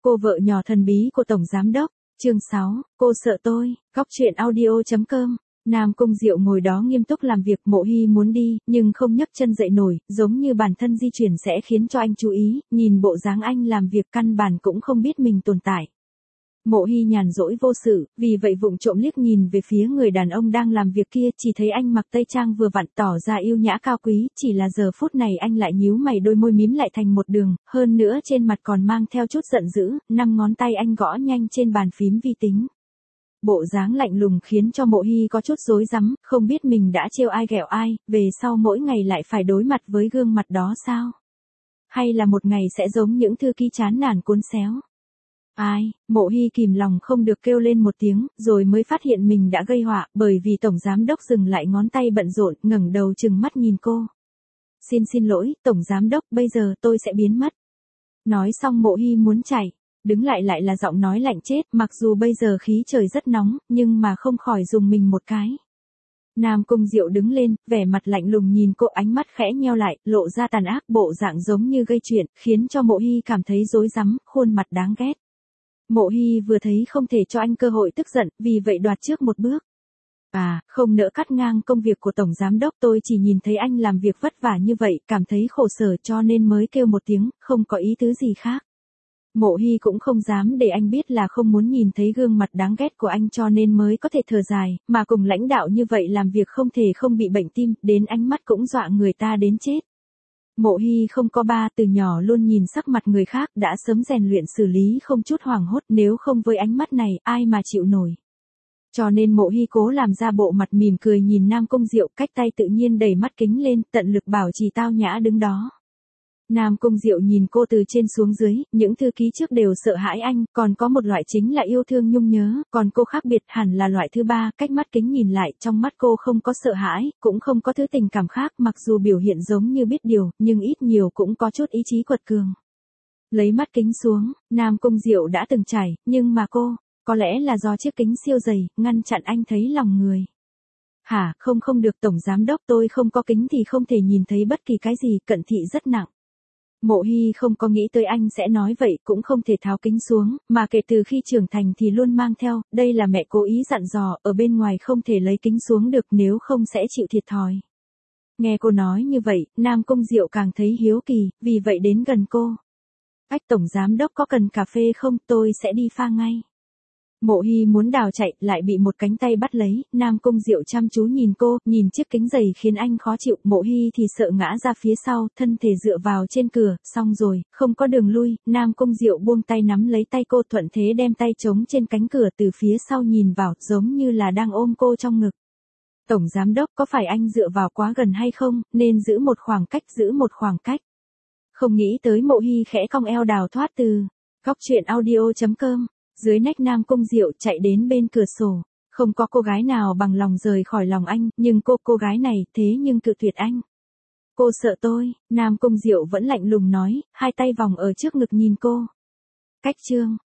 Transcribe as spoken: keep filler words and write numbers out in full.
Cô vợ nhỏ thần bí của Tổng Giám Đốc, chương sáu, cô sợ tôi, góc truyện audio.com. Nam Cung Diệu ngồi đó nghiêm túc làm việc, Mộ Hy muốn đi, nhưng không nhấc chân dậy nổi, giống như bản thân di chuyển sẽ khiến cho anh chú ý, nhìn bộ dáng anh làm việc căn bản cũng không biết mình tồn tại. Mộ Hy nhàn rỗi vô sự, vì vậy vụng trộm liếc nhìn về phía người đàn ông đang làm việc kia, chỉ thấy anh mặc tây trang vừa vặn tỏ ra yêu nhã cao quý, chỉ là giờ phút này anh lại nhíu mày, đôi môi mím lại thành một đường, hơn nữa trên mặt còn mang theo chút giận dữ, năm ngón tay anh gõ nhanh trên bàn phím vi tính. Bộ dáng lạnh lùng khiến cho Mộ Hy có chút rối rắm, không biết mình đã trêu ai ghẹo ai, về sau mỗi ngày lại phải đối mặt với gương mặt đó sao? Hay là một ngày sẽ giống những thư ký chán nản cuốn xéo? Ai, Mộ Hy kìm lòng không được kêu lên một tiếng, rồi mới phát hiện mình đã gây họa, bởi vì Tổng Giám Đốc dừng lại ngón tay bận rộn, ngẩng đầu trừng mắt nhìn cô. Xin xin lỗi, Tổng Giám Đốc, bây giờ tôi sẽ biến mất. Nói xong Mộ Hy muốn chạy, đứng lại lại là giọng nói lạnh chết, mặc dù bây giờ khí trời rất nóng, nhưng mà không khỏi dùng mình một cái. Nam Cung Diệu đứng lên, vẻ mặt lạnh lùng nhìn cô, ánh mắt khẽ nheo lại, lộ ra tàn ác, bộ dạng giống như gây chuyện, khiến cho Mộ Hy cảm thấy rối rắm, khuôn mặt đáng ghét. Mộ Hy vừa thấy không thể cho anh cơ hội tức giận, vì vậy đoạt trước một bước. À, không nỡ cắt ngang công việc của Tổng Giám Đốc, tôi chỉ nhìn thấy anh làm việc vất vả như vậy, cảm thấy khổ sở cho nên mới kêu một tiếng, không có ý tứ gì khác. Mộ Hy cũng không dám để anh biết là không muốn nhìn thấy gương mặt đáng ghét của anh cho nên mới có thể thở dài, mà cùng lãnh đạo như vậy làm việc không thể không bị bệnh tim, đến ánh mắt cũng dọa người ta đến chết. Mộ Hy không có ba, từ nhỏ luôn nhìn sắc mặt người khác, đã sớm rèn luyện xử lý không chút hoảng hốt, nếu không với ánh mắt này, ai mà chịu nổi. Cho nên Mộ Hy cố làm ra bộ mặt mỉm cười nhìn Nam Cung Diệu, cách tay tự nhiên đẩy mắt kính lên, tận lực bảo trì tao nhã đứng đó. Nam Cung Diệu nhìn cô từ trên xuống dưới, những thư ký trước đều sợ hãi anh, còn có một loại chính là yêu thương nhung nhớ, còn cô khác biệt, hẳn là loại thứ ba, cách mắt kính nhìn lại, trong mắt cô không có sợ hãi, cũng không có thứ tình cảm khác, mặc dù biểu hiện giống như biết điều, nhưng ít nhiều cũng có chút ý chí quật cường. Lấy mắt kính xuống, Nam Cung Diệu đã từng trải, nhưng mà cô, có lẽ là do chiếc kính siêu dày, ngăn chặn anh thấy lòng người. Hả, không không được Tổng Giám Đốc, tôi không có kính thì không thể nhìn thấy bất kỳ cái gì, cận thị rất nặng. Mộ Hy không có nghĩ tới anh sẽ nói vậy, cũng không thể tháo kính xuống, mà kể từ khi trưởng thành thì luôn mang theo, đây là mẹ cố ý dặn dò, ở bên ngoài không thể lấy kính xuống được, nếu không sẽ chịu thiệt thòi. Nghe cô nói như vậy, Nam Cung Diệu càng thấy hiếu kỳ, vì vậy đến gần cô. Ách, Tổng Giám Đốc có cần cà phê không, tôi sẽ đi pha ngay. Mộ Hy muốn đào chạy, lại bị một cánh tay bắt lấy, Nam Cung Diệu chăm chú nhìn cô, nhìn chiếc kính dày khiến anh khó chịu, Mộ Hy thì sợ ngã ra phía sau, thân thể dựa vào trên cửa, xong rồi, không có đường lui, Nam Cung Diệu buông tay nắm lấy tay cô, thuận thế đem tay chống trên cánh cửa từ phía sau nhìn vào, giống như là đang ôm cô trong ngực. Tổng Giám Đốc, có phải anh dựa vào quá gần hay không, nên giữ một khoảng cách, giữ một khoảng cách. Không nghĩ tới Mộ Hy khẽ cong eo đào thoát từ góc truyện audio.com. Dưới nách Nam Cung Diệu chạy đến bên cửa sổ, không có cô gái nào bằng lòng rời khỏi lòng anh, nhưng cô, cô gái này, thế nhưng cự tuyệt anh. Cô sợ tôi, Nam Cung Diệu vẫn lạnh lùng nói, hai tay vòng ở trước ngực nhìn cô. Cách chương.